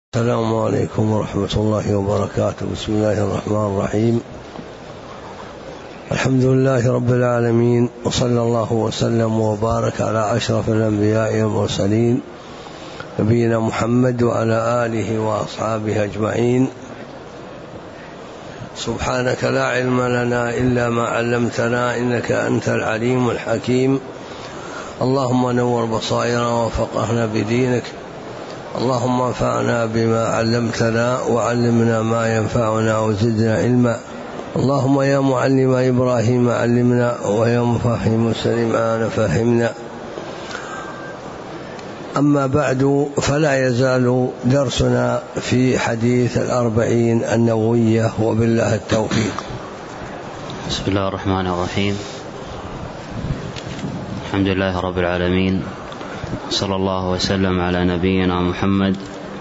السلام عليكم ورحمة الله وبركاته. بسم الله الرحمن الرحيم. الحمد لله رب العالمين، وصلى الله وسلم وبارك على أشرف الأنبياء والمرسلين نبينا محمد وعلى آله وأصحابه أجمعين. سبحانك لا علم لنا إلا ما علمتنا إنك أنت العليم الحكيم. اللهم نور بصائرنا وفقهنا بدينك. اللهم انفعنا بما علمتنا وعلمنا ما ينفعنا وزدنا علما. اللهم يا معلم إبراهيم علمنا، ويا مفهم سليمان فهمنا. أما بعد، فلا يزال درسنا في حديث الأربعين النووية، وبالله التوفيق. بسم الله الرحمن الرحيم. الحمد لله رب العالمين، صلى الله وسلم على نبينا محمد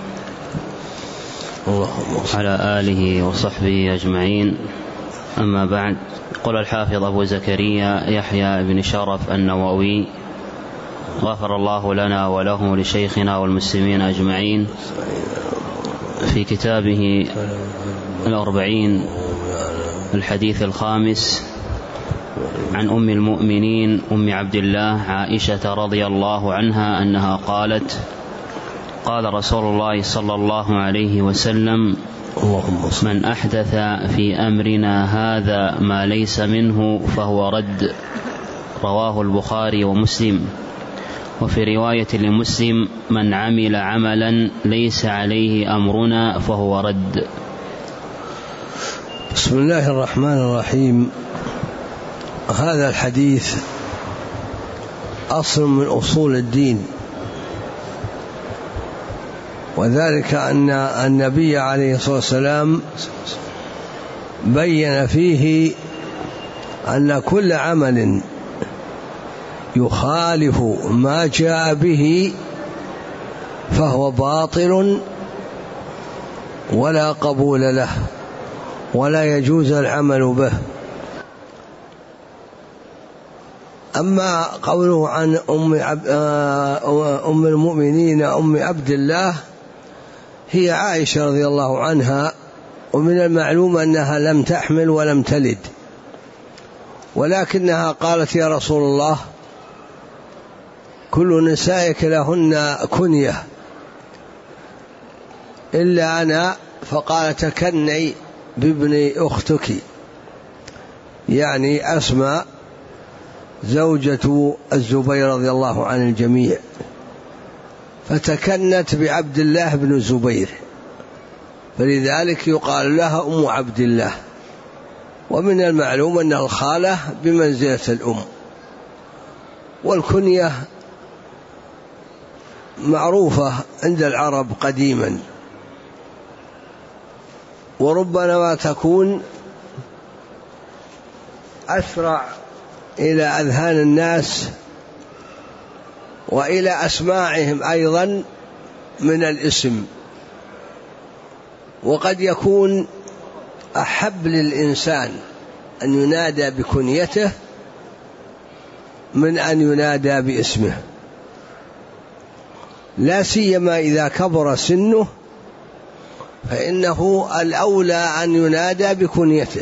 وعلى آله وصحبه أجمعين. أما بعد، قال الحافظ أبو زكريا يحيى بن شرف النووي غفر الله لنا وله لشيخنا والمسلمين أجمعين في كتابه الأربعين الحديث الخامس عن أم المؤمنين أم عبد الله عائشة رضي الله عنها أنها قالت: قال رسول الله صلى الله عليه وسلم: من أحدث في أمرنا هذا ما ليس منه فهو رد. رواه البخاري ومسلم. وفي رواية لمسلم: من عمل عملا ليس عليه أمرنا فهو رد. بسم الله الرحمن الرحيم. هذا الحديث أصل من أصول الدين، وذلك أن النبي عليه الصلاة والسلام بين فيه أن كل عمل يخالف ما جاء به فهو باطل ولا قبول له، ولا يجوز العمل به. أما قوله عن أم المؤمنين أم عبد الله، هي عائشة رضي الله عنها، ومن المعلوم أنها لم تحمل ولم تلد، ولكنها قالت: يا رسول الله، كل نسائك لهن كنية إلا أنا. فقال: تكني بابن أختك، يعني أسماء زوجة الزبير رضي الله عن الجميع، فتكنت بعبد الله بن الزبير، فلذلك يقال لها أم عبد الله. ومن المعلوم أن الخالة بمنزلة الأم، والكنية معروفة عند العرب قديما، وربما تكون أسرع إلى أذهان الناس وإلى أسماعهم أيضا من الاسم، وقد يكون أحب للإنسان أن ينادى بكنيته من أن ينادى باسمه، لا سيما إذا كبر سنه، فإنه الأولى أن ينادى بكنيته،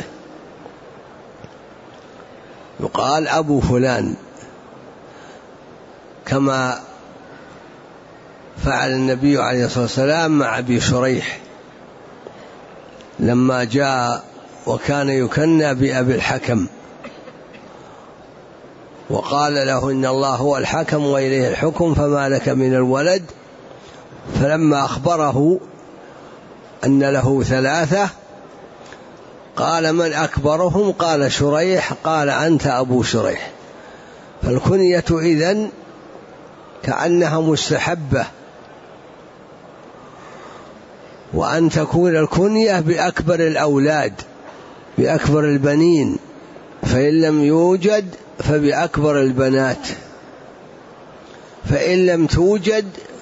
يقال أبو فلان، كما فعل النبي عليه الصلاة والسلام مع أبي شريح لما جاء وكان يكنى بأبي الحكم، وقال له: إن الله هو الحكم وإليه الحكم فما لك من الولد. فلما أخبره أن له 3 قال: من أكبرهم؟ قال: شريح. قال: أنت أبو شريح. فالكنية إذن كأنها مستحبة، وأن تكون الكنية بأكبر الأولاد، بأكبر البنين، فإن لم يوجد فبأكبر البنات، فإن لم توجد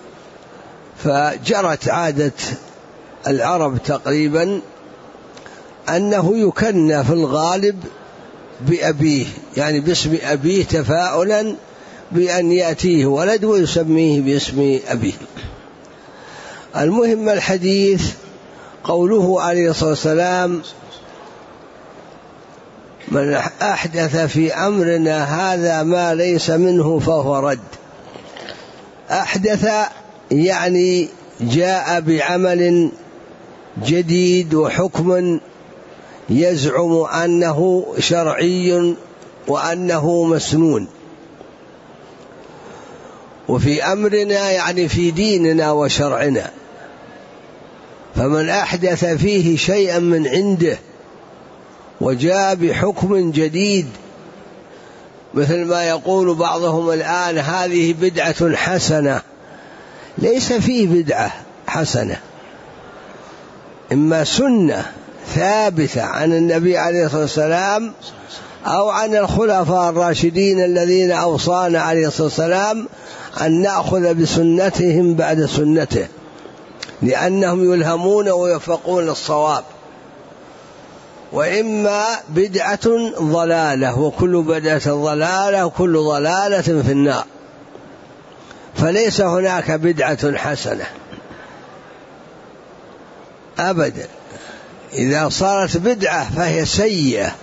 فجرت عادة العرب تقريبا أنه يكنى في الغالب بأبيه، يعني باسم أبيه، تفاؤلا بأن يأتيه ولد ويسميه باسم أبيه. المهم الحديث قوله عليه الصلاة والسلام: من أحدث في أمرنا هذا ما ليس منه فهو رد. أحدث يعني جاء بعمل جديد وحكم يزعم أنه شرعي وأنه مسنون. وفي أمرنا يعني في ديننا وشرعنا، فمن أحدث فيه شيئا من عنده وجاء بحكم جديد، مثل ما يقول بعضهم الآن هذه بدعة حسنة، ليس فيه بدعة حسنة، إما سنة ثابتة عن النبي عليه الصلاة والسلام أو عن الخلفاء الراشدين الذين أوصانا عليه الصلاة والسلام أن نأخذ بسنتهم بعد سنته، لأنهم يلهمون ويوفقون الصواب. وإما بدعة ضلالة، وكل بدعة ضلالة وكل ضلالة في النار، فليس هناك بدعة حسنة أبدا. إذا صارت بدعة فهي سيئة.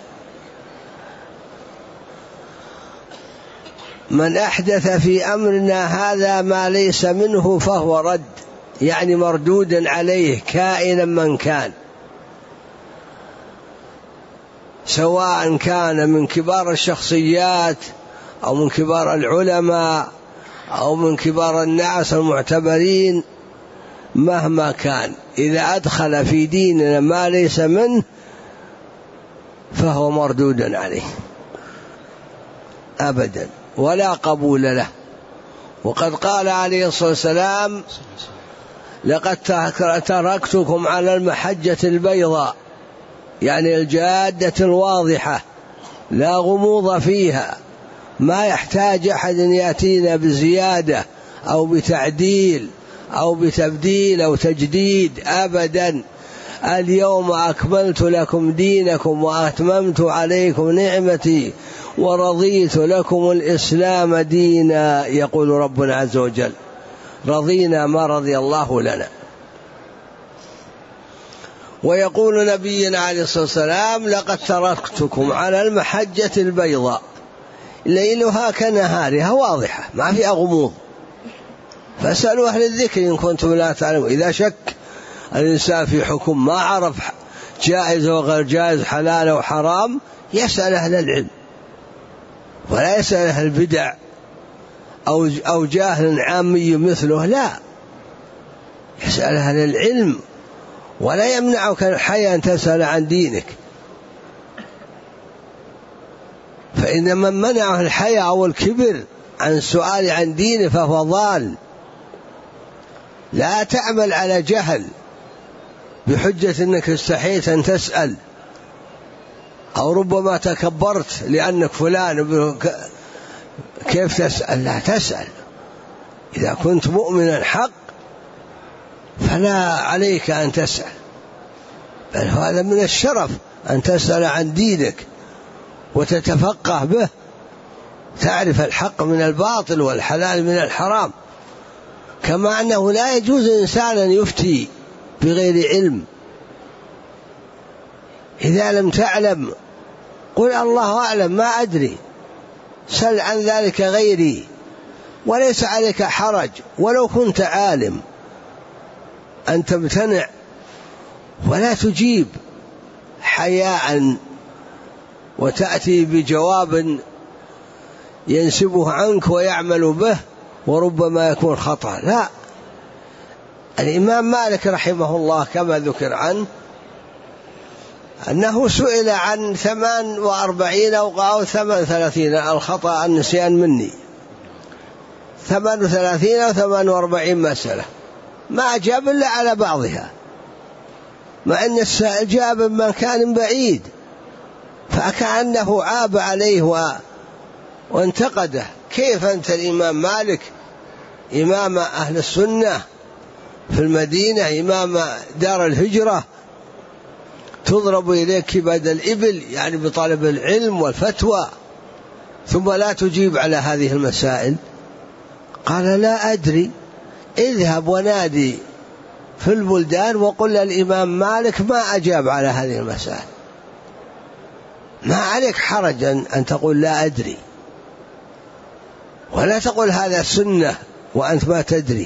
من أحدث في أمرنا هذا ما ليس منه فهو رد، يعني مردود عليه كائنا من كان، سواء كان من كبار الشخصيات أو من كبار العلماء أو من كبار الناس المعتبرين، مهما كان إذا أدخل في ديننا ما ليس منه فهو مردود عليه أبدا ولا قبول له. وقد قال عليه الصلاة والسلام: لقد تركتكم على المحجة البيضاء، يعني الجادة الواضحة لا غموض فيها، ما يحتاج أحد يأتينا بزيادة أو بتعديل أو بتبديل أو تجديد أبدا. اليوم أكملت لكم دينكم وأتممت عليكم نعمتي ورضيت لكم الإسلام دينا، يقول ربنا عز وجل: رضينا ما رضي الله لنا. ويقول نبينا عليه الصلاة والسلام: لقد تركتكم على المحجة البيضاء ليلها كنهارها واضحة ما فيها غموض، فاسألوا أهل الذكر إن كنتم لا تعلمون. إذا شك الإنسان في حكم ما عرف جائز وغير جائز حلال وحرام يسأل أهل العلم، ولا يسأل أهل البدع أو جاهل عامي مثله، لا، يسأل أهل العلم. ولا يمنعك الحياة أن تسأل عن دينك، فإن من منعه الحياة أو الكبر عن السؤال عن دينه فهو ضال. لا تعمل على جهل بحجة أنك استحيت أن تسأل، أو ربما تكبرت لأنك فلان كيف تسأل؟ لا تسأل. إذا كنت مؤمنا حق فلا عليك أن تسأل، بل هذا من الشرف أن تسأل عن دينك وتتفقه به، تعرف الحق من الباطل والحلال من الحرام. كما أنه لا يجوز إنسان أن يفتي بغير علم. إذا لم تعلم قل الله أعلم ما أدري، سل عن ذلك غيري، وليس عليك حرج ولو كنت عالم أن تمتنع ولا تجيب حياء وتأتي بجواب ينسبه عنك ويعمل به وربما يكون خطأ. لا، الإمام مالك رحمه الله كما ذكر عنه أنه سئل عن 48 أو 38 الخطأ النسيان مني 38 أو 48 مسألة، ما أجاب إلا على بعضها، مع أن السائل جاب من مكان بعيد، فكأنه عاب عليه وانتقده. كيف أنت الإمام مالك إمام أهل السنة في المدينة، إمام دار الهجرة، تضرب إليك كبد الإبل يعني بطلب العلم والفتوى، ثم لا تجيب على هذه المسائل؟ قال: لا أدري، اذهب ونادي في البلدان، وقل الإمام مالك ما أجاب على هذه المسائل. ما عليك حرج أن تقول لا أدري، ولا تقول هذا سنة وأنت ما تدري،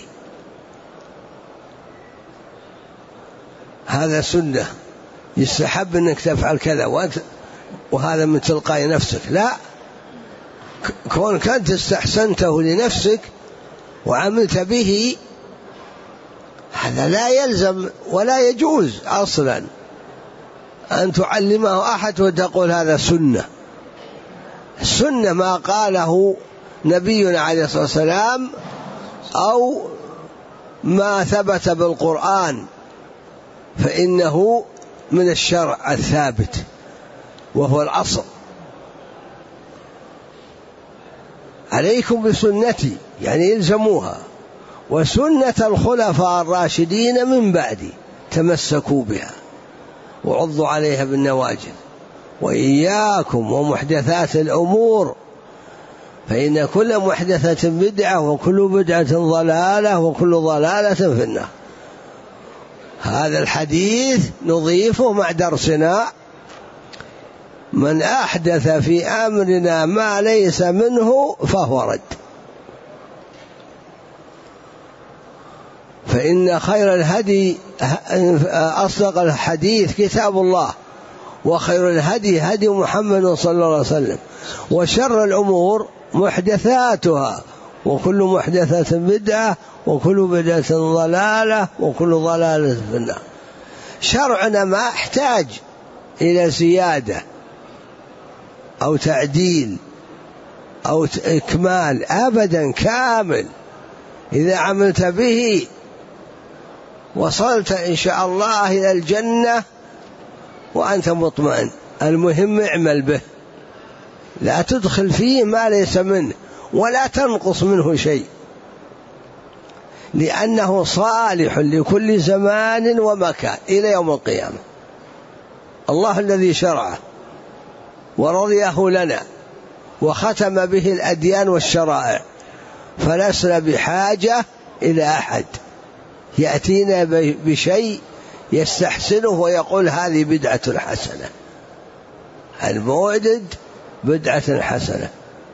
هذا سنة يستحب أنك تفعل كذا وهذا من تلقاء نفسك. لا، كونك أنت استحسنته لنفسك وعملت به هذا لا يلزم ولا يجوز أصلا أن تعلمه أحد وتقول هذا سنة. السنة ما قاله نبينا عليه الصلاة والسلام أو ما ثبت بالقرآن، فإنه من الشرع الثابت وهو الأصل. عليكم بسنتي يعني يلزموها، وسنة الخلفاء الراشدين من بعدي تمسكوا بها وعضوا عليها بالنواجذ، وإياكم ومحدثات الأمور فإن كل محدثة بدعة وكل بدعة ضلالة وكل ضلالة في النار. هذا الحديث نضيفه مع درسنا: من أحدث في أمرنا ما ليس منه فهو رد. فإن خير الهدي أصدق الحديث كتاب الله، وخير الهدي هدي محمد صلى الله عليه وسلم، وشر الأمور محدثاتها، وكل محدثة بدعة، وكل بدعة ضلالة، وكل ضلالة في النار. شرعنا ما احتاج إلى زيادة أو تعديل أو إكمال أبدا، كامل. إذا عملت به وصلت إن شاء الله إلى الجنة وأنت مطمئن. المهم اعمل به، لا تدخل فيه ما ليس منه ولا تنقص منه شيء، لأنه صالح لكل زمان ومكان إلى يوم القيامة. الله الذي شرعه ورضيه لنا وختم به الأديان والشرائع، فلسنا بحاجة إلى أحد يأتينا بشيء يستحسنه ويقول هذه بدعة حسنة. المولد بدعة حسنة،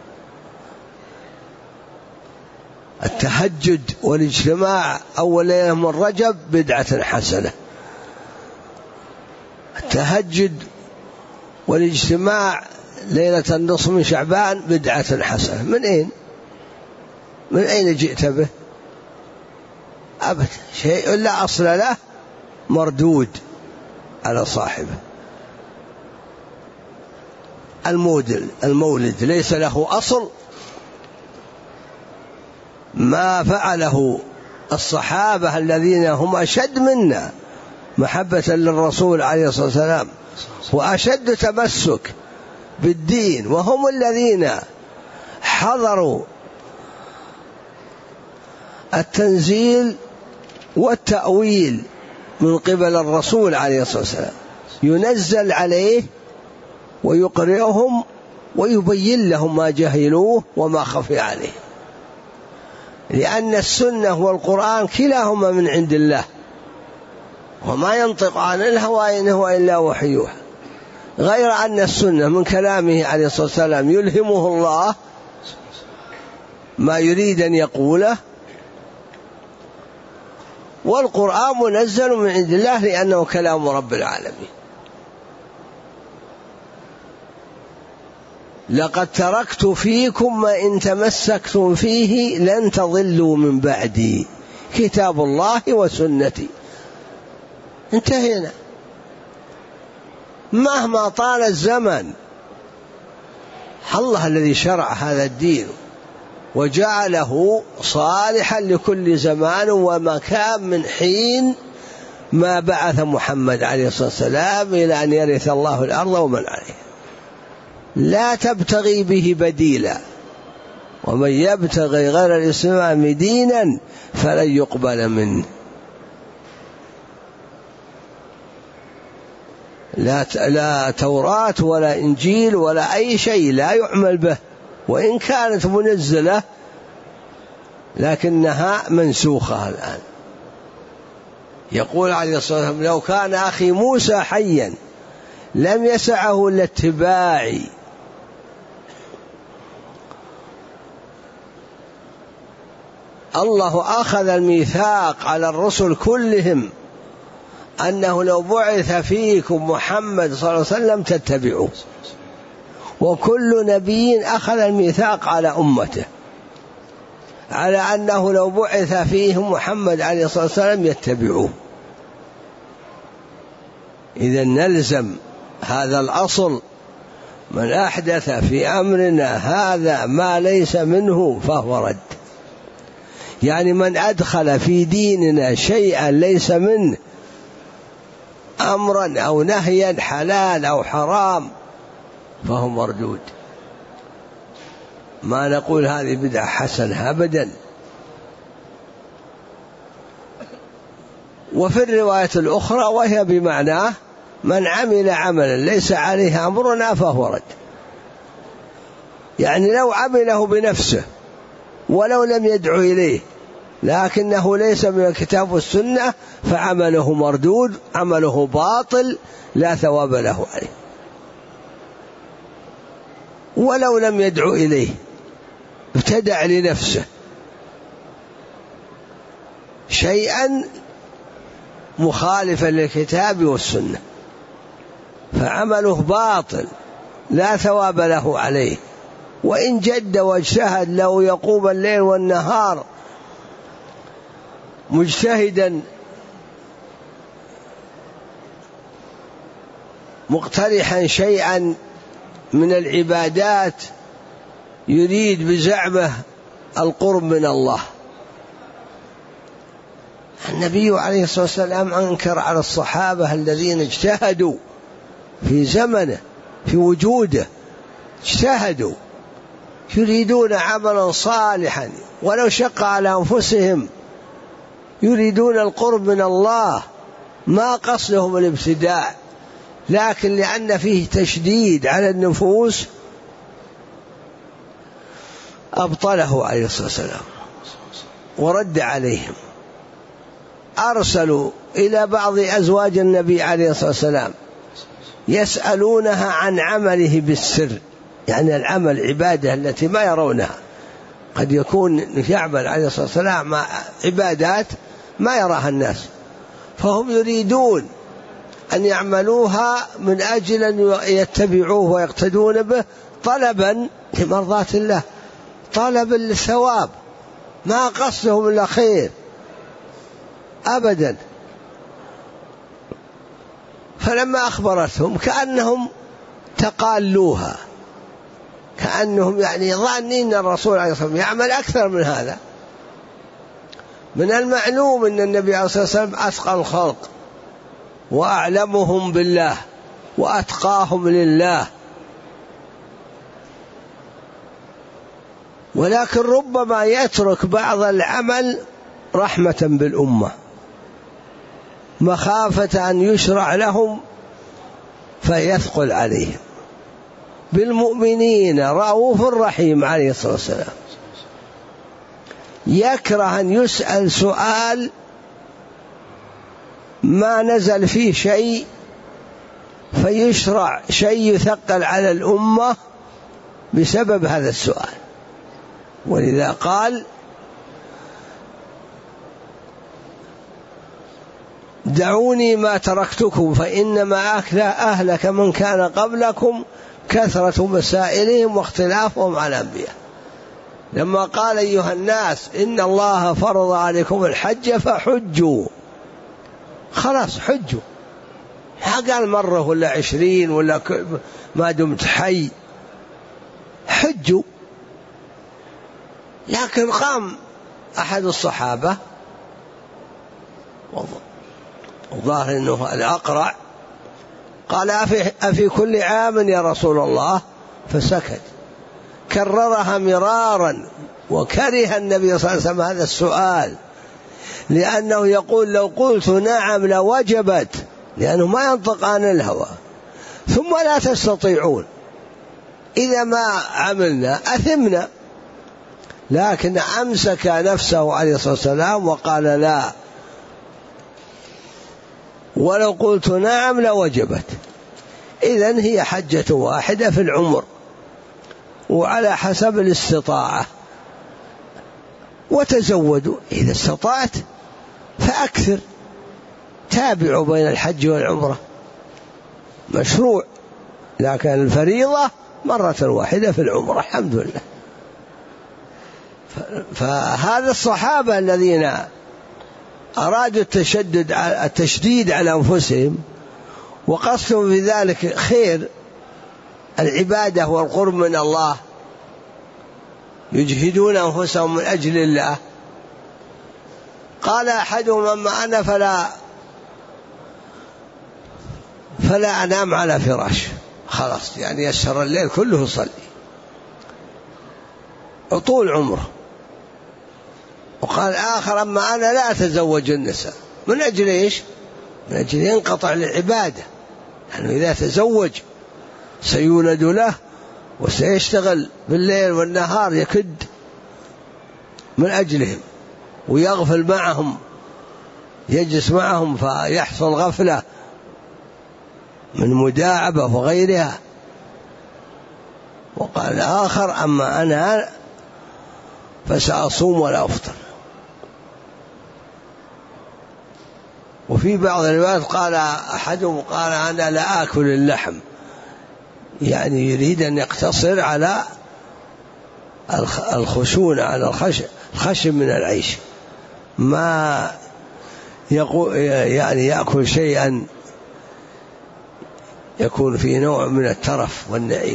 التهجد والاجتماع أول ليلة من رجب بدعة حسنة. التهجد والاجتماع ليلة النصف من شعبان بدعة حسنة. من أين جئت به؟ أبدا، شيء لا أصل له مردود على صاحبه. المولد ليس له أصل، ما فعله الصحابة الذين هم أشد منا محبة للرسول عليه الصلاة والسلام وأشد تمسك بالدين، وهم الذين حضروا التنزيل والتأويل من قبل الرسول عليه الصلاة والسلام، ينزل عليه ويقرئهم ويبين لهم ما جهلوه وما خفي عليه، لأن السنة والقرآن كلاهما من عند الله، وما ينطق عن الهوى إن هو إلا وحي يوحى. غير أن السنة من كلامه عليه الصلاة والسلام يلهمه الله ما يريد أن يقوله، والقرآن منزل من عند الله لأنه كلام رب العالمين. لقد تركت فيكم ما إن تمسكتم فيه لن تضلوا من بعدي، كتاب الله وسنتي. انتهينا. مهما طال الزمن، الله الذي شرع هذا الدين وجعله صالحا لكل زمان ومكان من حين ما بعث محمد عليه الصلاة والسلام إلى أن يرث الله الأرض ومن عليها. لا تبتغي به بديلا، ومن يبتغي غير الإسلام دينا فلن يقبل منه. لا توراة ولا إنجيل ولا أي شيء لا يعمل به، وإن كانت منزلة لكنها منسوخة الآن. يقول عليه الصلاة والسلام: لو كان أخي موسى حيا لم يسعه إلا اتباعي. الله أخذ الميثاق على الرسل كلهم أنه لو بعث فيكم محمد صلى الله عليه وسلم تتبعوه، وكل نبي أخذ الميثاق على أمته على أنه لو بعث فيهم محمد عليه الصلاة والسلام يتبعوه. إذا نلزم هذا الأصل: من أحدث في أمرنا هذا ما ليس منه فهو رد. يعني من أدخل في ديننا شيئا ليس منه، أمرا أو نهيا، حلال أو حرام، فهو مردود. ما نقول هذه بدعة حسنة أبدا. وفي الرواية الأخرى وهي بمعناه: من عمل عملا ليس عليه أمرنا فهو رد. يعني لو عمله بنفسه ولو لم يدعو إليه لكنه ليس من الكتاب والسنة فعمله مردود، عمله باطل، لا ثواب له عليه. ولو لم يدعو إليه، ابتدع لنفسه شيئا مخالفا للكتاب والسنة فعمله باطل، لا ثواب له عليه. وإن جد واجتهد لو يقوم الليل والنهار مجتهدا مقترحا شيئا من العبادات يريد بزعمه القرب من الله، النبي عليه الصلاة والسلام أنكر على الصحابة الذين اجتهدوا في زمنه في وجوده، اجتهدوا يريدون عملا صالحا ولو شق على أنفسهم، يريدون القرب من الله، ما قصدهم الابتداع، لكن لأن فيه تشديد على النفوس أبطله عليه الصلاة والسلام ورد عليهم. أرسلوا إلى بعض أزواج النبي عليه الصلاة والسلام يسألونها عن عمله بالسر، يعني العمل عبادة التي ما يرونها، قد يكون يعمل عليه الصلاة والسلام مع عبادات ما يراها الناس، فهم يريدون أن يعملوها من أجل أن يتبعوه ويقتدون به طلبا لمرضاة الله، طلبا للثواب، ما قصدهم إلا خير أبدا. فلما أخبرتهم كأنهم تقالوها، كأنهم يعني ظانين الرسول عليه الصلاة والسلام يعمل أكثر من هذا. من المعلوم أن النبي عليه الصلاة والسلام أتقى الخلق وأعلمهم بالله وأتقاهم لله، ولكن ربما يترك بعض العمل رحمة بالأمة مخافة أن يشرع لهم فيثقل عليهم. بالمؤمنين رؤوف رحيم عليه الصلاة والسلام، يكره أن يسأل سؤال ما نزل فيه شيء فيشرع شيء يثقل على الأمة بسبب هذا السؤال. ولذا قال: دعوني ما تركتكم فإنما أهلك من كان قبلكم كثرة مسائلهم واختلافهم على الأنبياء. لما قال: أيها الناس إن الله فرض عليكم الحج فحجوا، خلاص حجوا، قال مرة ولا 20 ولا ما دمت حي، حجوا. لكن قام أحد الصحابة وظاهر أنه الأقرع قال: أفي كل عام يا رسول الله؟ فسكت. كررها مرارا وكره النبي صلى الله عليه وسلم هذا السؤال، لأنه يقول: لو قلت نعم لوجبت، لأنه ما ينطق عن الهوى، ثم لا تستطيعون، إذا ما عملنا أثمنا. لكن أمسك نفسه عليه الصلاة والسلام وقال: لا، ولو قلت نعم لوجبت. إذن هي حجة واحدة في العمر، وعلى حسب الاستطاعة. وتزودوا إذا استطعت فأكثر، تابعوا بين الحج والعمرة، مشروع، لكن الفريضة مرة واحدة في العمرة. الحمد لله. فهذا الصحابة الذين أرادوا التشديد على أنفسهم وقصدوا في ذلك خير العبادة والقرب من الله، يجهدون أنفسهم من أجل الله. قال أحدهم أما أنا فلا أنام على فراش، خلاص يعني يسر الليل كله صلي طول عمره. وقال آخر أما أنا لا أتزوج النساء. من أجل إيش؟ من أجل ينقطع العبادة، يعني إذا تزوج سيولد له وسيشتغل بالليل والنهار يكد من أجلهم، ويغفل معهم، يجلس معهم فيحصل غفلة من مداعبة وغيرها. وقال آخر أما أنا فسأصوم ولا أفطر. وفي بعض الروايات قال أحدهم قال أنا لا آكل اللحم، يعني يريد أن يقتصر على الخشونة، على الخشم من العيش، ما يعني يأكل شيئا يكون فيه نوع من الترف والنعيم.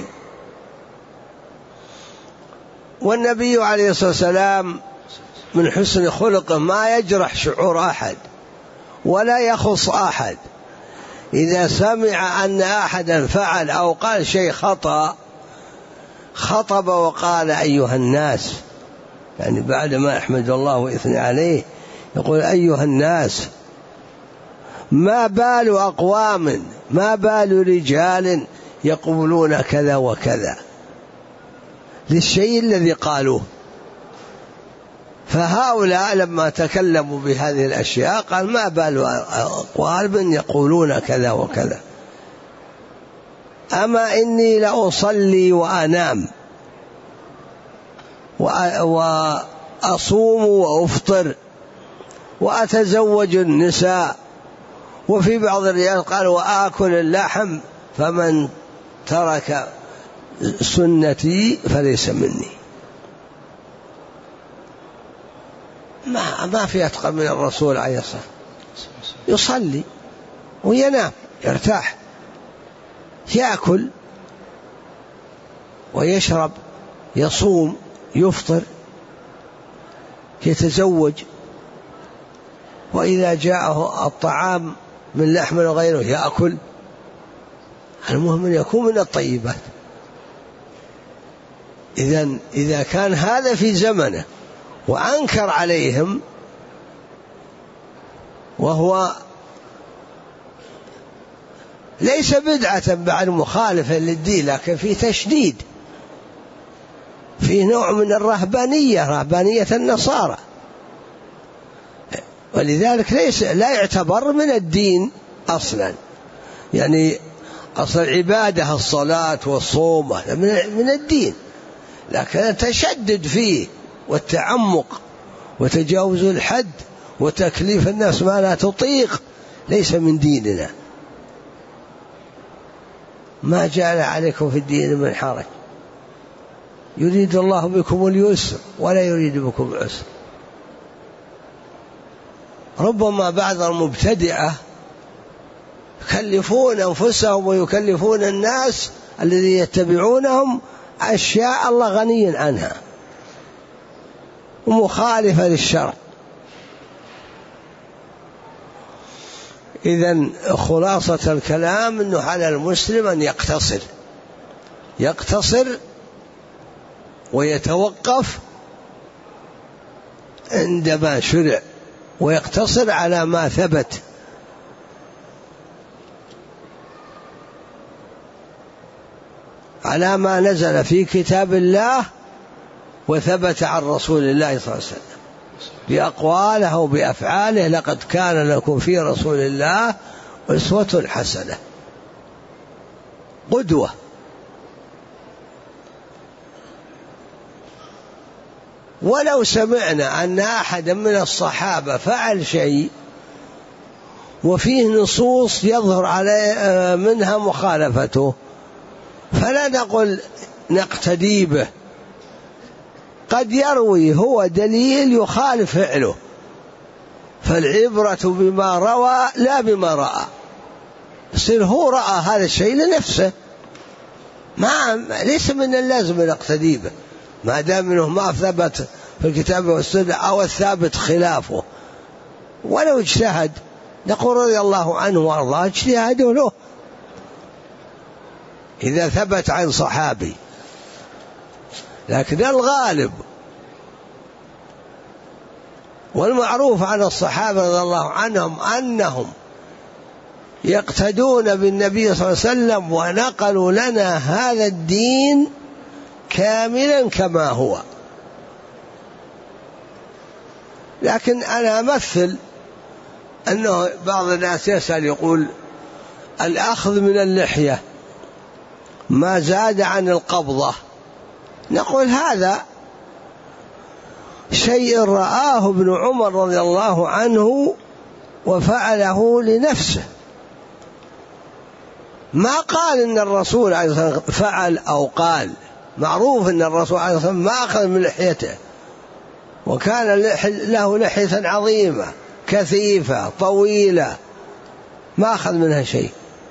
والنبي عليه الصلاة والسلام من حسن خلقه ما يجرح شعور أحد ولا يخص أحد. إذا سمع أن أحدا فعل أو قال شيء خطأ خطب وقال أيها الناس، يعني بعد ما يحمد الله ويثني عليه يقول أيها الناس ما بال أقوام، ما بال رجال يقولون كذا وكذا للشيء الذي قالوه. فهؤلاء لما تكلموا بهذه الأشياء قال ما بال أقوام يقولون كذا وكذا. أما إني لأصلي وأنام وأصوم وأفطر وأتزوج النساء. وفي بعض الروايات قال وآكل اللحم، فمن ترك سنتي فليس مني. ما في أتقى من الرسول عليه الصلاة والسلام، يصلي وينام يرتاح، يأكل ويشرب، يصوم يفطر، يتزوج، وإذا جاءه الطعام من لحم وغيره يأكل. المهم أن يكون من الطيبات. إذا كان هذا في زمنه وأنكر عليهم وهو ليس بدعة بعد مخالفة للدين، لكن في تشديد، في نوع من الرهبانية، رهبانية النصارى، ولذلك لا يعتبر من الدين أصلا. يعني أصل العبادة الصلاة والصوم من الدين، لكن التشدد فيه والتعمق وتجاوز الحد وتكليف الناس ما لا تطيق ليس من ديننا. ما جعل عليكم في الدين من حرج، يريد الله بكم اليسر ولا يريد بكم العسر. ربما بعض المبتدعة يكلفون أنفسهم ويكلفون الناس الذين يتبعونهم أشياء الله غني عنها ومخالفة للشرع. إذن خلاصة الكلام أنه على المسلم أن يقتصر ويتوقف عندما شرع، ويقتصر على ما ثبت، على ما نزل في كتاب الله وثبت عن رسول الله صلى الله عليه وسلم بأقواله وبأفعاله. لقد كان لكم في رسول الله أسوة حسنة، قدوة. ولو سمعنا أن أحدا من الصحابة فعل شيء وفيه نصوص يظهر عليه منها مخالفته فلا نقل نقتدي به، قد يروي هو دليل يخالف فعله، فالعبرة بما روى لا بما رأى. يصير هو رأى هذا الشيء لنفسه، ليس من اللازم نقتدي به ما دام انه ما ثبت في الكتاب والسنة أو الثابت خلافه. ولو اجتهد نقول رضي الله عنه وارضاه، اجتهاده له إذا ثبت عن صحابي. لكن الغالب والمعروف عن الصحابة رضي الله عنهم أنهم يقتدون بالنبي صلى الله عليه وسلم ونقلوا لنا هذا الدين كاملا كما هو. لكن أنا أمثل أنه بعض الناس يسأل يقول الأخذ من اللحية ما زاد عن القبضة، نقول هذا شيء رآه ابن عمر رضي الله عنه وفعله لنفسه، ما قال إن الرسول عليه الصلاة والسلام فعل أو قال. معروف أن الرسول عليه الصلاة والسلام ما أخذ من لحيته، وكان له لحية عظيمة كثيفة طويلة ما أخذ منها شيء.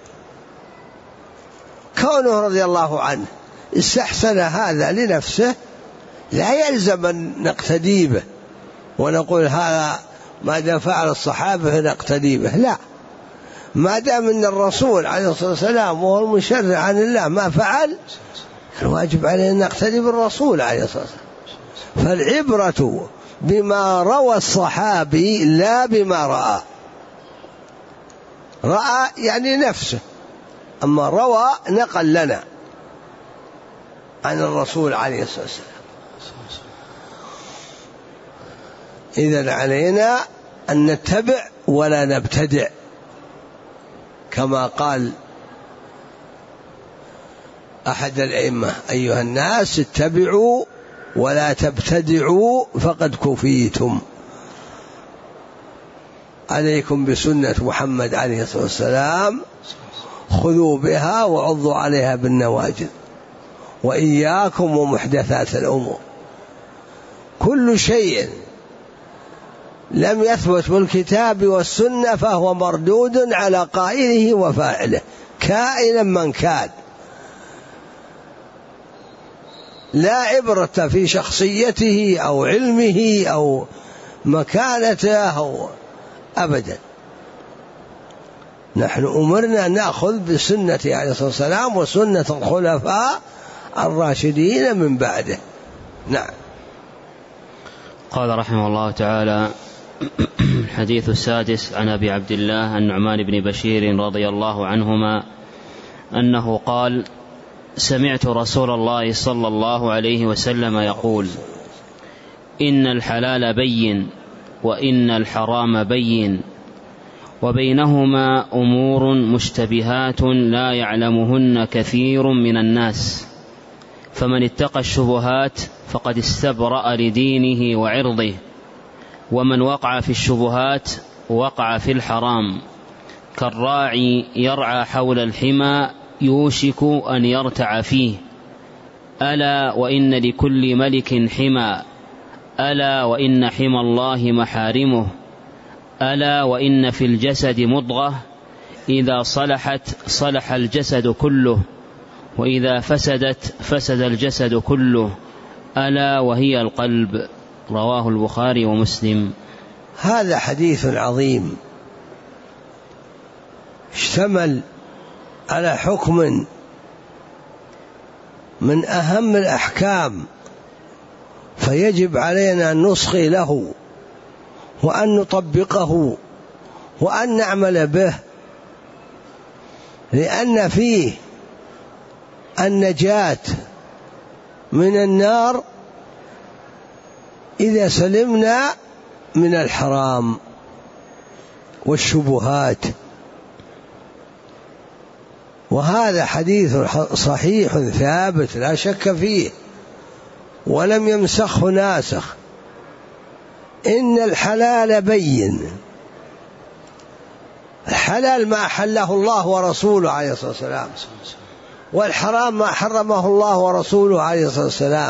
كونه رضي الله عنه استحسن هذا لنفسه لا يلزم أن نقتدي به ونقول هذا ما دام فعل الصحابة فنقتدي به، لا، ما دام أن الرسول عليه الصلاة والسلام وهو المشرع عن الله ما فعل الواجب علينا أن نقتدي بالرسول عليه الصلاة والسلام. فالعبرة بما روى الصحابي لا بما رأى. رأى يعني نفسه، أما روى نقل لنا عن الرسول عليه الصلاة والسلام. إذن علينا أن نتبع ولا نبتدع، كما قال أحد الأئمة أيها الناس اتبعوا ولا تبتدعوا فقد كفيتم. عليكم بسنة محمد عليه الصلاة والسلام، خذوا بها وعضوا عليها بالنواجذ، وإياكم ومحدثات الأمور. كل شيء لم يثبت بالكتاب والسنة فهو مردود على قائله وفاعله كائنا من كان. لا عبرة في شخصيته أو علمه أو مكانته أو أبدا. نحن أمرنا نأخذ بسنة عليه الصلاة والسلام وسنة الخلفاء الراشدين من بعده. نعم. قال رحمه الله تعالى: الحديث السادس عن أبي عبد الله النعمان بن بشير رضي الله عنهما أنه قال: سمعت رسول الله صلى الله عليه وسلم يقول: إن الحلال بين وإن الحرام بين وبينهما أمور مشتبهات لا يعلمهن كثير من الناس، فمن اتقى الشبهات فقد استبرأ لدينه وعرضه، ومن وقع في الشبهات وقع في الحرام، كالراعي يرعى حول الحمى يوشك أن يرتع فيه. ألا وإن لكل ملك حمى، ألا وإن حمى الله محارمه، ألا وإن في الجسد مضغة إذا صلحت صلح الجسد كله، وإذا فسدت فسد الجسد كله، ألا وهي القلب. رواه البخاري ومسلم. هذا حديث عظيم اشتمل على حكم من أهم الأحكام، فيجب علينا أن نصغي له وأن نطبقه وأن نعمل به، لأن فيه النجاة من النار إذا سلمنا من الحرام والشبهات. وهذا حديث صحيح ثابت لا شك فيه ولم يمسخه ناسخ. إن الحلال بين، الحلال ما أحله الله ورسوله عليه الصلاة والسلام، والحرام ما حرمه الله ورسوله عليه الصلاة والسلام.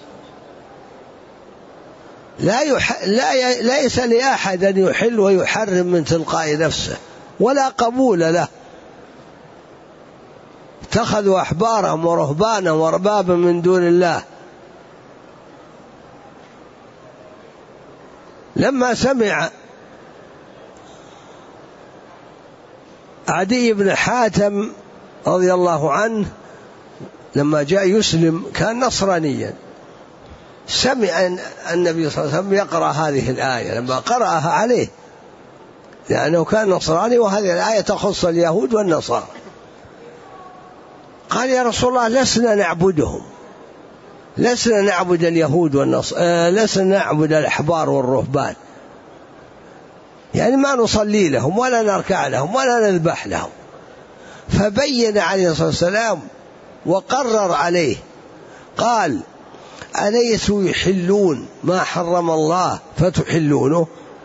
ليس لأحد أن يحل ويحرم من تلقاء نفسه ولا قبول له. اتخذوا أحبارهم ورهبانا واربابا من دون الله. لما سمع عدي بن حاتم رضي الله عنه لما جاء يسلم كان نصرانيا، سمع النبي صلى الله عليه وسلم يقرأ هذه الآية لما قرأها عليه، لأنه كان نصراني وهذه الآية تخص اليهود والنصارى. قال يا رسول الله لسنا نعبدهم، لسنا نعبد اليهود والنصارى، لسنا نعبد الأحبار والرهبان، يعني ما نصلي لهم ولا نركع لهم ولا نذبح لهم. فبين عليه الصلاة والسلام وقرر عليه، قال أليسوا يحلون ما حرم الله فتحلونه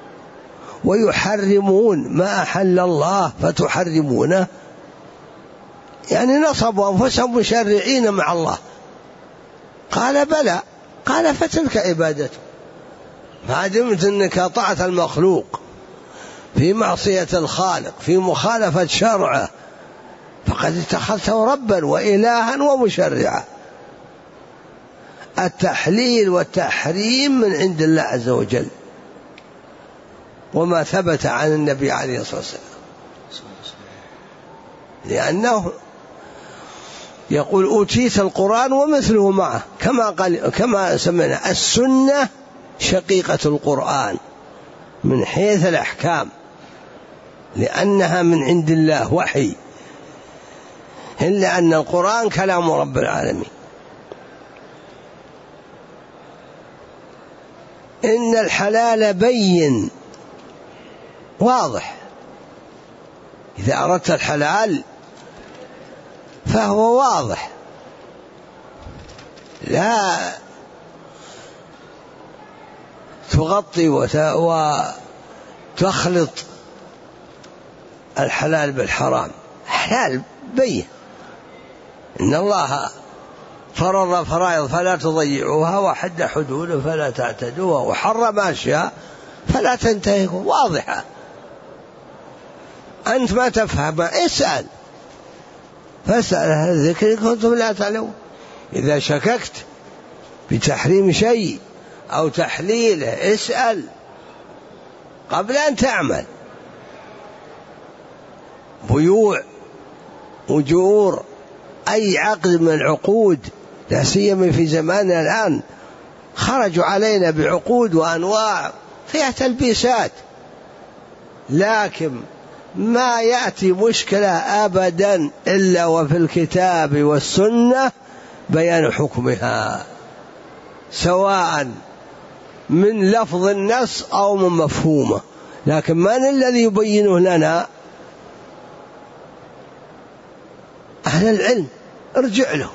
ويحرمون ما أحل الله فتحرمونه؟ يعني نصبوا أنفسهم مشرعين مع الله. قال بلى. قال فتلك عبادته، ما دمت أنك أطعت المخلوق في معصية الخالق في مخالفة شرعه فقد اتخذته ربا وإلها ومشرعا. التحليل والتحريم من عند الله عز وجل، وما ثبت عن النبي عليه الصلاة والسلام، لأنه يقول أوتيت القرآن ومثله معه، كما سمعنا السنة شقيقة القرآن من حيث الأحكام، لأنها من عند الله وحي، إلا أن القرآن كلام رب العالمين. إن الحلال بين واضح، إذا أردت الحلال فهو واضح، لا تغطي وتخلط الحلال بالحرام. حلال بين، إن الله فرض فرائض فلا تضيعوها وحد حدود فلا تعتدوها وحرم أشياء فلا تنتهكوا، واضحة. أنت ما تفهم اسأل، فاسأل أهل الذكر إن كنتم لا تعلمون. إذا شككت بتحريم شيء أو تحليله اسأل قبل أن تعمل. بيوع أجور أي عقد من العقود، لا سيما في زماننا الآن خرجوا علينا بعقود وأنواع فيها تلبيسات، لكن ما يأتي مشكلة أبدا إلا وفي الكتاب والسنة بيان حكمها، سواء من لفظ النص أو من مفهومه. لكن من الذي يبينه لنا؟ أهل العلم، ارجع له،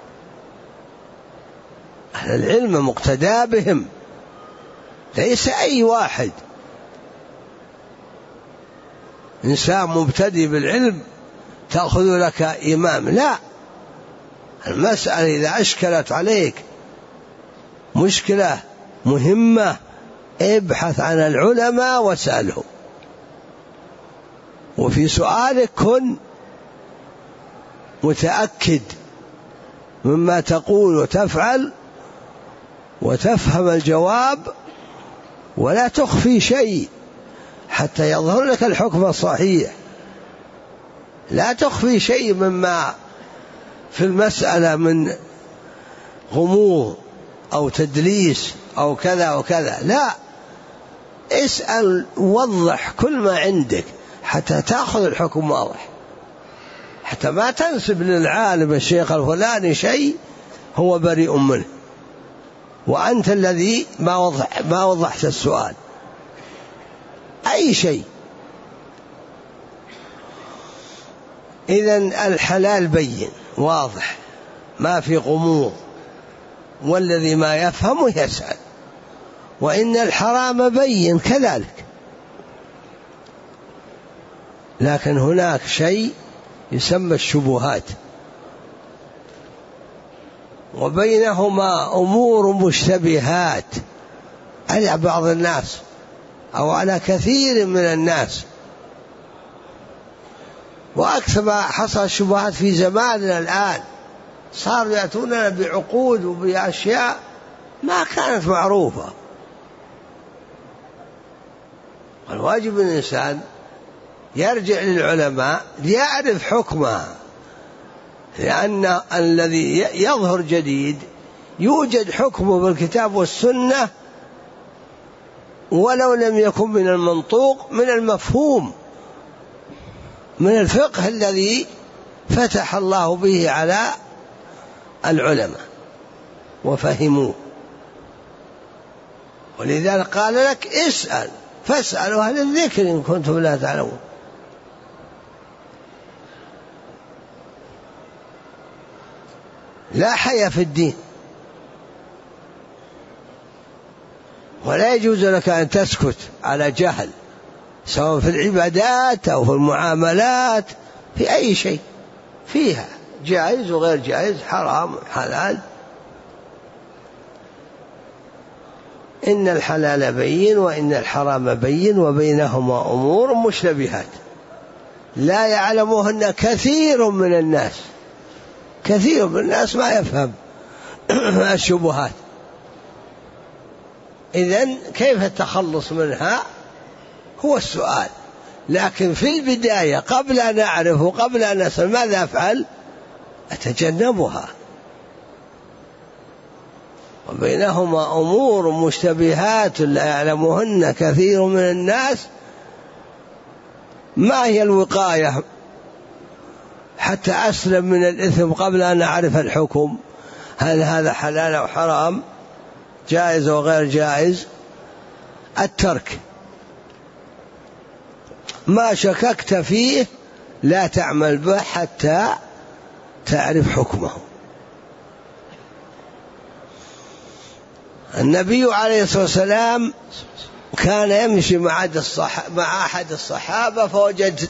أهل العلم مقتدى بهم، ليس أي واحد إنسان مبتدئ بالعلم تأخذ لك إمام، لا. المسألة إذا أشكلت عليك مشكلة مهمة ابحث عن العلماء واسألهم، وفي سؤالك كن متأكد مما تقول وتفعل وتفهم الجواب، ولا تخفي شيء حتى يظهر لك الحكم الصحيح. لا تخفي شيء مما في المسألة من غموض أو تدليس أو كذا وكذا، لا، اسأل ووضح كل ما عندك حتى تأخذ الحكم واضح، حتى ما تنسب للعالم الشيخ الفلاني شيء هو بريء منه وأنت الذي ما وضحت السؤال. أي شيء إذن الحلال بين واضح ما في غموض، والذي ما يفهم يسأل. وإن الحرام بين كذلك، لكن هناك شيء يسمى الشبهات، وبينهما أمور مشتبهات على بعض الناس أو على كثير من الناس. وأكثر ما حصل الشبهات في زماننا الآن، صاروا يأتوننا بعقود وبأشياء ما كانت معروفة. الواجب الإنسان يرجع للعلماء ليعرف حكمها، لأن الذي يظهر جديد يوجد حكمه بالكتاب والسنة، ولو لم يكن من المنطوق، من المفهوم، من الفقه الذي فتح الله به على العلماء وفهموه. ولذلك قال لك اسأل، فاسألوا أهل الذكر إن كنتم لا تعلمون. لا حياء في الدين، ولا يجوز لك أن تسكت على جهل، سواء في العبادات أو في المعاملات، في أي شيء فيها جائز وغير جائز، حرام حلال. إن الحلال بين وإن الحرام بين وبينهما أمور مشتبهات لا يعلمهن كثير من الناس. كثير من الناس ما يفهم الشبهات. إذن كيف التخلص منها هو السؤال. لكن في البداية قبل أن أعرف وقبل أن أسأل ماذا أفعل؟ أتجنبها. وبينهما أمور مشتبهات لا يعلمهن كثير من الناس. ما هي الوقاية حتى أسلم من الإثم قبل أن أعرف الحكم؟ هل هذا حلال أو حرام، جائز وغير جائز؟ الترك، ما شككت فيه لا تعمل به حتى تعرف حكمه. النبي عليه الصلاة والسلام كان يمشي مع أحد الصحابة فوجد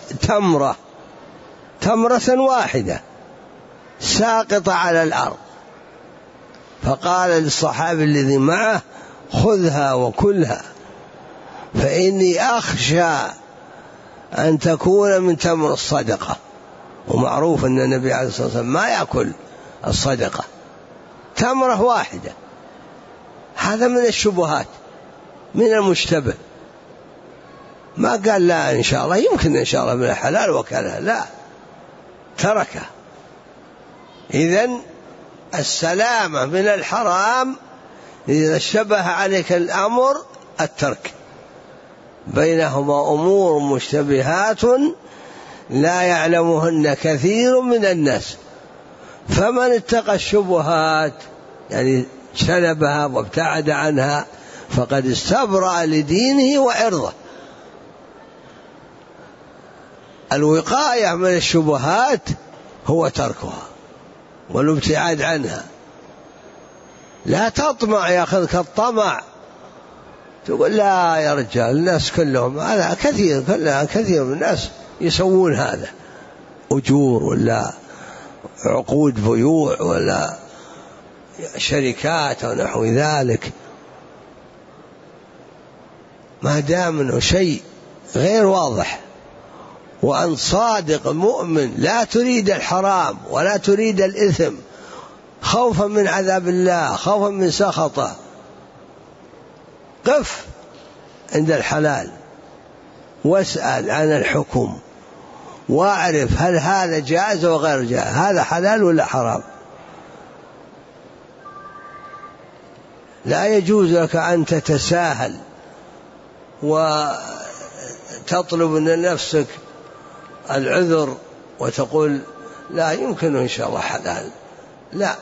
تمرة واحدة ساقطة على الأرض، فقال للصحابي الذي معه خذها وكلها، فإني أخشى أن تكون من تمر الصدقة. ومعروف أن النبي عليه الصلاة والسلام ما يأكل الصدقة، تمرة واحدة. هذا من الشبهات، من المشتبه. ما قال لا إن شاء الله، يمكن إن شاء الله من الحلال وكذا، لا، تركه. إذن السلامة من الحرام إذا اشتبه عليك الأمر الترك. بينهما أمور مشتبهات لا يعلمهن كثير من الناس، فمن اتقى الشبهات يعني اجتنبها وابتعد عنها فقد استبرأ لدينه وعرضه. الوقاية من الشبهات هو تركها والابتعاد عنها. لا تطمع يأخذك الطمع، تقول لا يا رجال الناس كلهم، هذا كثير من الناس يسوون هذا، أجور ولا عقود بيوع ولا شركات ونحو ذلك، ما دام انه شيء غير واضح وأن صادق مؤمن لا تريد الحرام ولا تريد الإثم خوفا من عذاب الله، خوفا من سخطه، قف عند الحلال واسأل عن الحكم واعرف هل هذا جائز وغير جائز، هذا حلال ولا حرام. لا يجوز لك أن تتساهل وتطلب من نفسك العذر وتقول لا يمكن إن شاء الله حلال، لا،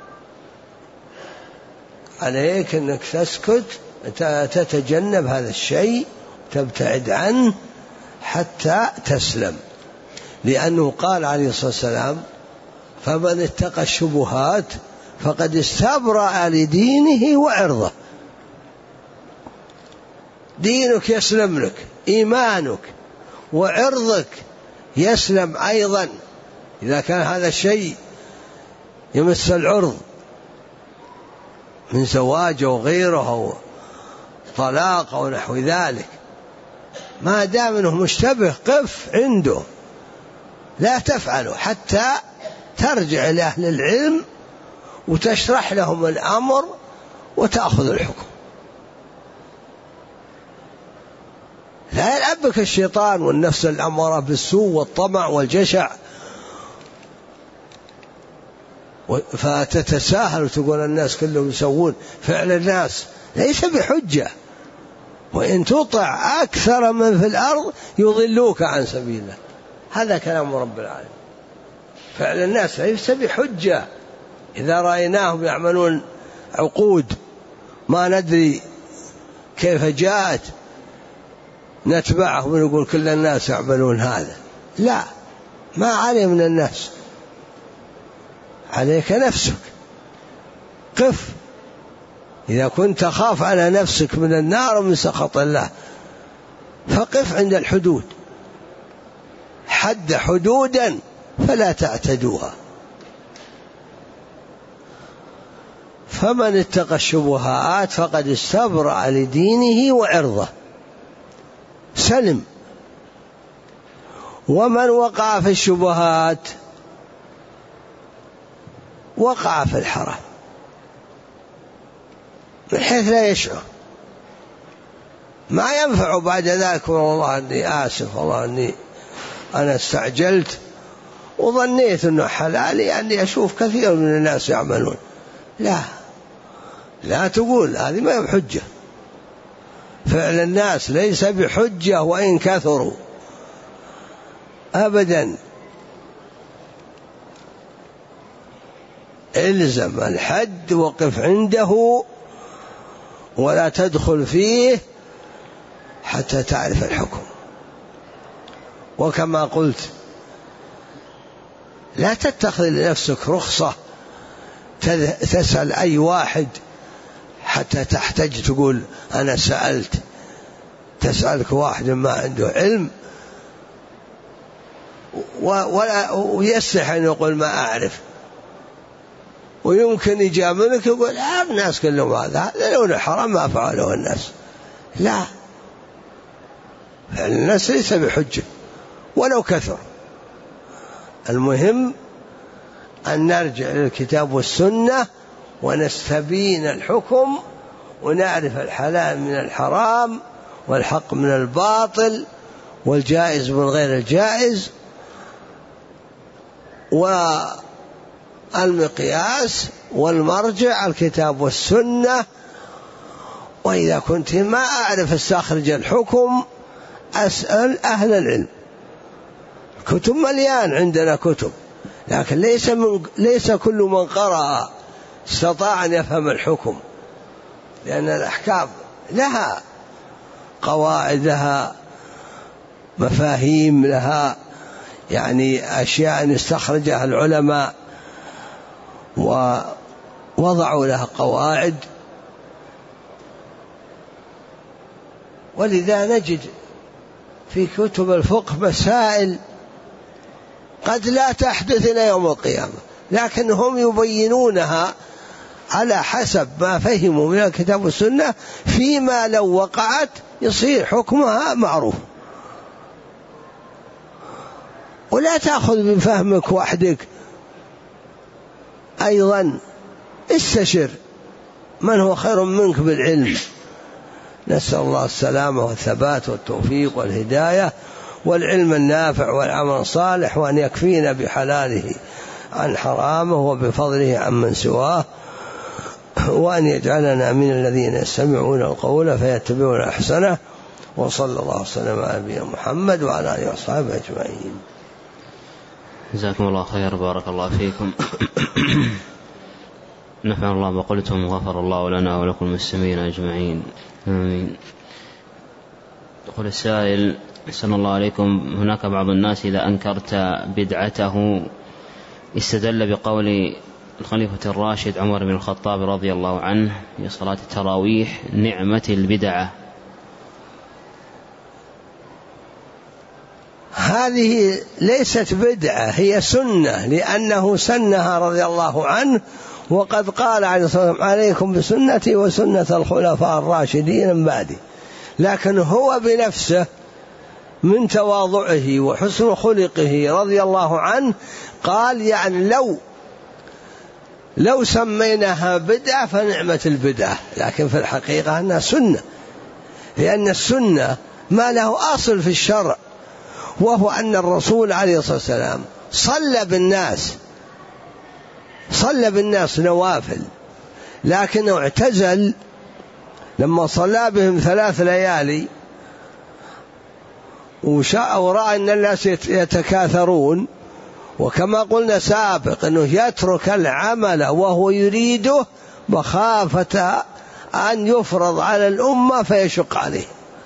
عليك أنك تسكت، تتجنب هذا الشيء، تبتعد عنه حتى تسلم. لأنه قال عليه الصلاة والسلام: فمن اتقى الشبهات فقد استبرأ لدينه وعرضه. دينك يسلم لك، إيمانك وعرضك يسلم أيضا إذا كان هذا الشيء يمس العرض من زواج أو غيره أو طلاق أو نحو ذلك. ما دام أنه مشتبه قف عنده، لا تفعله حتى ترجع لأهل العلم وتشرح لهم الأمر وتأخذ الحكم. لا يلعب بك الشيطان والنفس الأمارة بالسوء والطمع والجشع فتتساهل وتقول الناس كلهم يسوون. فعل الناس ليس بحجة، وإن تطع أكثر من في الأرض يضلوك عن سبيل الله. هذا كلام رب العالمين. فعل الناس ليس بحجة. إذا رأيناهم يعملون عقود ما ندري كيف جاءت نتبعهم ونقول كل الناس يعملون هذا، لا، ما عليه من الناس، عليك نفسك. قف إذا كنت تخاف على نفسك من النار ومن سخط الله فقف عند الحدود. حد حدودا فلا تعتدوها. فمن اتقى الشبهات فقد استبرأ لدينه وعرضه، سلم. ومن وقع في الشبهات وقع في الحرام من حيث لا يشعر. ما ينفع بعد ذلك: والله أني آسف، والله أني أنا استعجلت وظنيت أنه حلالي أني أشوف كثير من الناس يعملون. لا تقول هذه ما هي بحجة. فعل الناس ليس بحجة وإن كثروا أبدا. الزم الحد وقف عنده ولا تدخل فيه حتى تعرف الحكم. وكما قلت لا تتخذ لنفسك رخصة تسأل أي واحد حتى تحتاج تقول أنا سألت. تسألك واحد ما عنده علم ويستحي أن يقول ما أعرف، ويمكن يجاملك يقول الناس كلهم هذا لو حرام ما فعله الناس. لا، الناس ليس بحجة ولو كثر. المهم أن نرجع للكتاب والسنة ونستبين الحكم ونعرف الحلال من الحرام والحق من الباطل والجائز من غير الجائز والمقياس والمرجع الكتاب والسنة. وإذا كنت ما أعرف استخرج الحكم أسأل أهل العلم. كتب مليان عندنا كتب، لكن ليس كل من قرأ استطاع أن يفهم الحكم، لأن الأحكام لها قواعد، لها مفاهيم، لها يعني أشياء استخرجها العلماء ووضعوا لها قواعد. ولذا نجد في كتب الفقه مسائل قد لا تحدث إلى يوم القيامة، لكنهم يبينونها على حسب ما فهموا من الكتاب والسنة، فيما لو وقعت يصير حكمها معروف. ولا تأخذ من فهمك وحدك، أيضا استشر من هو خير منك بالعلم. نسأل الله السلامة والثبات والتوفيق والهداية والعلم النافع والعمل الصالح، وأن يكفينا بحلاله عن حرامه وبفضله عمن سواه، وأن يجعلنا من الذين يستمعون القول فيتبعون أحسنه. وصلى الله وسلم على نبينا محمد وعلى آله وصحبه أجمعين. جزاكم الله خير، بارك الله فيكم. نفع الله ما قلتم وغفر الله لنا ولكم المسلمين أجمعين، آمين. يقول السائل: أحسن الله عليكم. هناك بعض الناس إذا أنكرت بدعته استدل بقول الخليفة الراشد عمر بن الخطاب رضي الله عنه في صلاة التراويح: نعمة البدعة. هذه ليست بدعة، هي سنة، لأنه سنها رضي الله عنه، وقد قال عليه الصلاة والسلام: عليكم بسنتي وسنة الخلفاء الراشدين من بعدي. لكن هو بنفسه من تواضعه وحسن خلقه رضي الله عنه قال: يعني لو سميناها بدعة فنعمة البدعة، لكن في الحقيقة أنها سنة، لأن السنة ما له أصل في الشرع، وهو أن الرسول عليه الصلاة والسلام صلى بالناس نوافل، لكنه اعتزل لما صلى بهم 3 ليالي ورأى أن الناس يتكاثرون، وكما قلنا سابق أنه يترك العمل وهو يريده مخافة أن يفرض على الأمة فيشق عليه،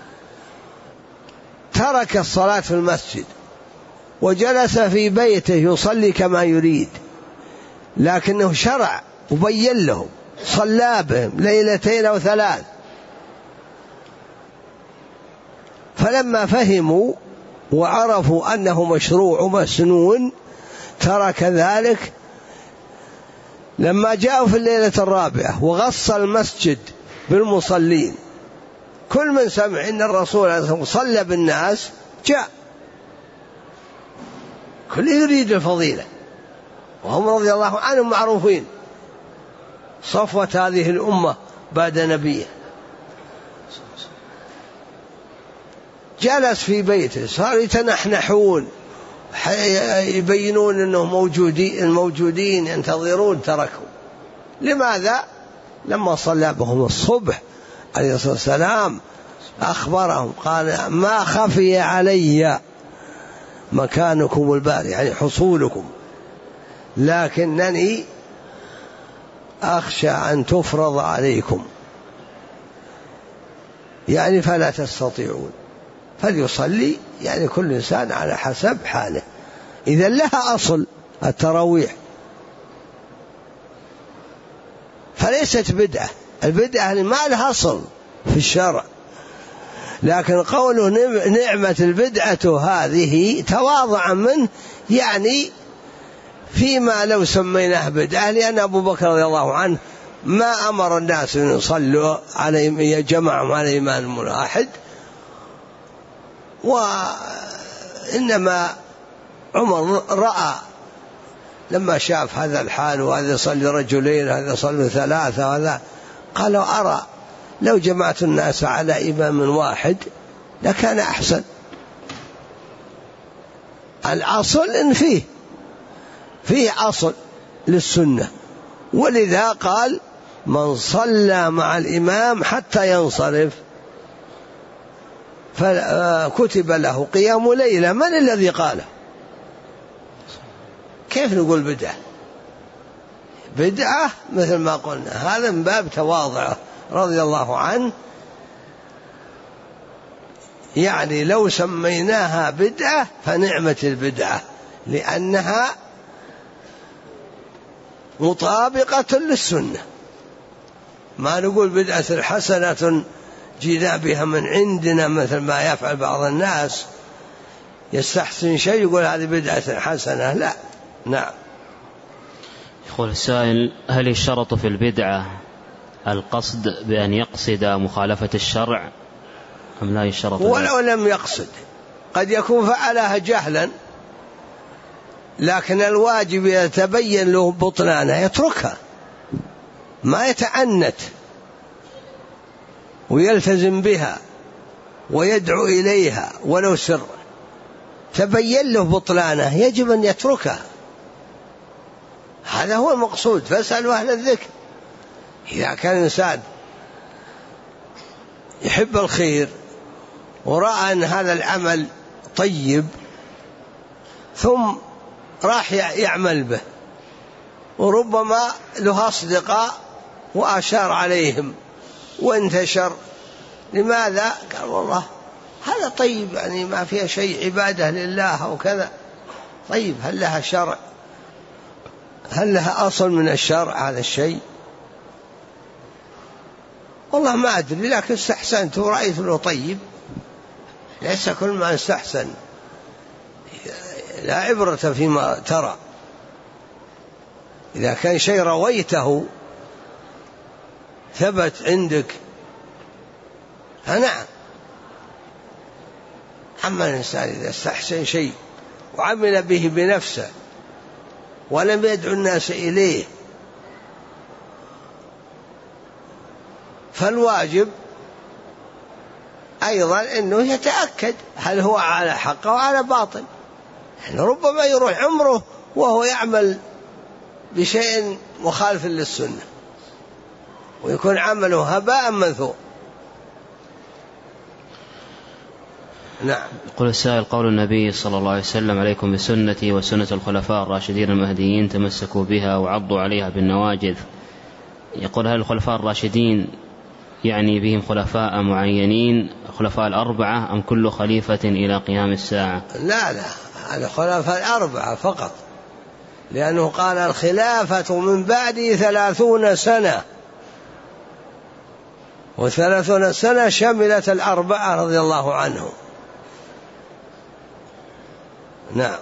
ترك الصلاة في المسجد وجلس في بيته يصلي كما يريد، لكنه شرع وبين لهم، صلى بهم 2 أو 3، فلما فهموا وعرفوا أنه مشروع ومسنون ترك ذلك. لما جاءوا في الليلة الرابعة وغص المسجد بالمصلين، كل من سمع إن الرسول صلى بالناس جاء، كل يريد الفضيلة، وهم رضي الله عنهم معروفين صفوة هذه الأمة بعد نبيه. جلس في بيته، صار يتنحنحون يبينون أنهم الموجودين ينتظرون، تركوا. لماذا؟ لما صلى بهم الصبح عليه الصلاة والسلام أخبرهم قال: ما خفي علي مكانكم الباري، يعني حصولكم، لكنني أخشى أن تفرض عليكم، يعني فلا تستطيعون، فليصلي يعني كل إنسان على حسب حاله. إذا لها أصل التراويح فليست بدعة، البدعة ما لها أصل في الشرع، لكن قوله نعمة البدعة هذه تواضعا منه، يعني فيما لو سميناه بدعة، لأن أبو بكر رضي الله عنه ما أمر الناس أن يصلوا عليهم، يجمعهم على إمام واحد، وإنما عمر رأى لما شاف هذا الحال، وهذا يصلي رجلين، هذا يصلي 3، هذا قال: أرى لو جمعت الناس على إمام واحد لكان أحسن. الأصل إن فيه أصل للسنة، ولذا قال: من صلى مع الإمام حتى ينصرف فكتب له قيام ليلة. من الذي قاله؟ كيف نقول بدعة مثل ما قلنا؟ هذا من باب تواضعه رضي الله عنه، يعني لو سميناها بدعة فنعمة البدعة، لأنها مطابقة للسنة. ما نقول بدعة حسنة جينا بها من عندنا مثل ما يفعل بعض الناس، يستحسن شيء يقول هذه بدعة حسنة، لا. نعم. يقول السائل: هل الشرط في البدعة القصد بأن يقصد مخالفة الشرع أم لا يشترط؟ ولو لم يقصد قد يكون فعلها جهلا، لكن الواجب يتبين له بطلانها يتركها، ما يتعنت ويلتزم بها ويدعو إليها ولو سر، تبين له بطلانه يجب أن يتركها، هذا هو المقصود. فاسألوا أهل الذكر. إذا كان الإنسان يحب الخير ورأى أن هذا العمل طيب ثم راح يعمل به، وربما له أصدقاء وأشار عليهم وانتشر، لماذا؟ قال: والله هذا طيب، يعني ما فيها شيء، عبادة لله أو كذا. طيب هل لها شرع؟ هل لها أصل من الشرع هذا الشيء؟ والله ما أدري، لكن استحسنت ورأيت له طيب. ليس كل ما استحسن، لا عبرة فيما ترى. إذا كان شيء رويته ثبت عندك فنعم. أما الإنسان إذا استحسن شيء وعمل به بنفسه ولم يدعو الناس إليه، فالواجب أيضا أنه يتأكد هل هو على حق أو على باطل. يعني ربما يروح عمره وهو يعمل بشيء مخالف للسنة ويكون عمله هباء منثور. نعم. يقول السائل: قول النبي صلى الله عليه وسلم: عليكم بسنتي وسنة الخلفاء الراشدين المهديين تمسكوا بها وعضوا عليها بالنواجذ. يقول: هل الخلفاء الراشدين يعني بهم خلفاء معينين، خلفاء الأربعة، أم كل خليفة إلى قيام الساعة؟ لا، الخلفاء الأربعة فقط، لأنه قال: الخلافة من بعدي 30 سنة، و30 سنة شملت الأربعة رضي الله عنهم. نعم.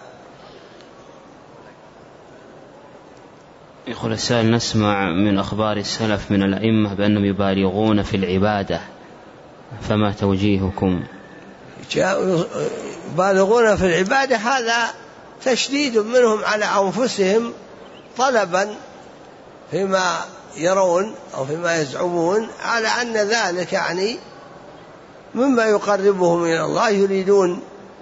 يقول السائل: نسمع من أخبار السلف من الأئمة بأنهم يبالغون في العبادة، فما توجيهكم؟ يبالغون في العبادة، هذا تشديد منهم على أنفسهم طلبا فيما يرون أو فيما يزعمون على أن ذلك يعني مما يقربهم إلى الله، يريدون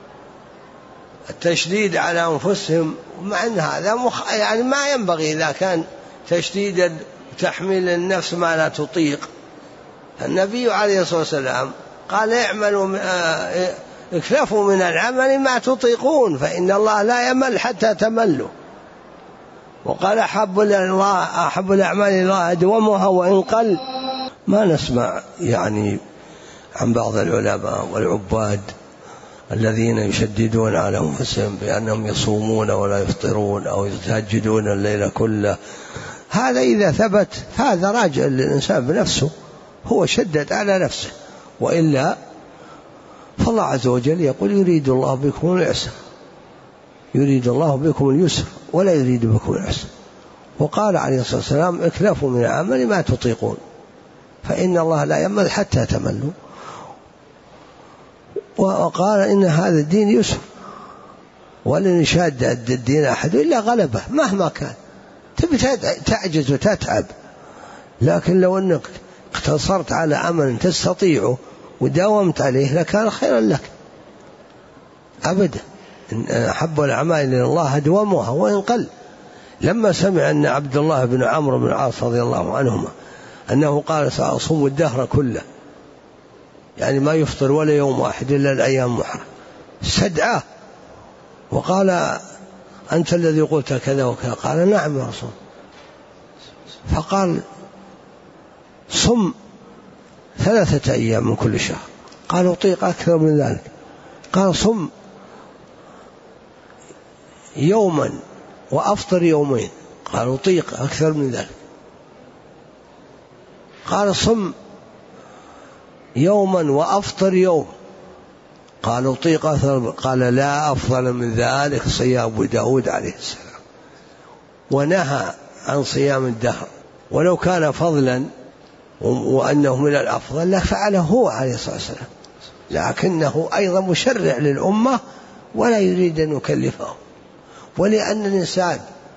التشديد على أنفسهم، مع أن هذا يعني ما ينبغي إذا كان تشديدا تحميل النفس ما لا تطيق. النبي عليه الصلاة والسلام قال: اعملوا اكلفوا من العمل ما تطيقون فإن الله لا يمل حتى تملوا. وقال: أحب الأعمال إلى الله أدومها وإن قل. ما نسمع يعني عن بعض العلماء والعباد الذين يشددون على أنفسهم بأنهم يصومون ولا يفطرون أو يتهجدون الليل كله. هذا إذا ثبت فهذا راجع للإنسان بنفسه، هو شدد على نفسه، وإلا فالله عز وجل يقول: يريد الله بكم اليسر، يريد الله بكم اليسر ولا يريد بكم العسر. وقال عليه الصلاة والسلام: اكلفوا من العمل ما تطيقون فإن الله لا يمل حتى تملوا. وقال: إن هذا الدين يسر ولن يشاد الدين أحد إلا غلبه مهما كان. تبي تعجز وتتعب، لكن لو أنك اقتصرت على أمل تستطيعه وداومت عليه لكان خيرا لك أبدا. أحب الأعمال إلى الله أدومها وإن قل. لما سمع أن عبد الله بن عمرو بن العاص رضي الله عنهما أنه قال: سأصوم الدهر كله، يعني ما يفطر ولا يوم واحد إلا الأيام محرم، استدعاه وقال: أنت الذي قلت كذا وكذا؟ قال: نعم يا رسول. فقال: صم 3 أيام من كل شهر. قال: أطيق أكثر من ذلك. قال: صم يوما وأفطر يومين. قال: أطيق أكثر من ذلك. قال: صم يوما وأفطر يوم. قال: أطيق أكثر. قال: لا أفضل من ذلك صيام داود عليه السلام. ونهى عن صيام الدهر، ولو كان فضلا وأنه من الأفضل لفعله هو عليه الصلاة والسلام، لكنه أيضا مشرع للأمة ولا يريد أن يكلفه. ولأن الإنسان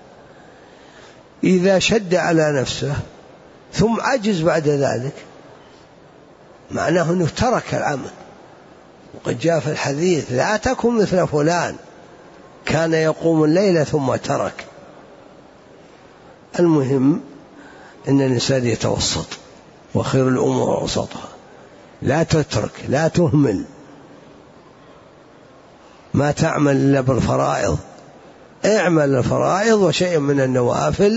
إذا شد على نفسه ثم عجز بعد ذلك معناه أنه ترك العمل. وقد جاء في الحديث: لا تكن مثل فلان كان يقوم الليل ثم ترك. المهم أن الإنسان يتوسط، وخير الأمور أوسطها. لا تترك، لا تهمل، ما تعمل إلا بالفرائض. اعمل الفرائض وشيء من النوافل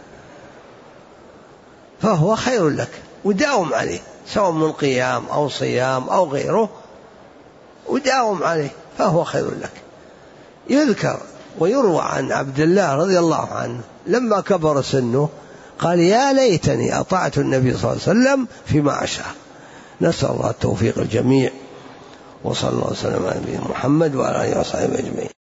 فهو خير لك، وداوم عليه سواء من قيام أو صيام أو غيره، وداوم عليه فهو خير لك. يذكر ويروى عن عبد الله رضي الله عنه لما كبر سنه قال يا ليتني أطعت النبي صلى الله عليه وسلم فيما أشاء. نسأل الله التوفيق الجميع، وصلى الله وسلم على نبينا محمد وعلى آله وصحبه أجمعين.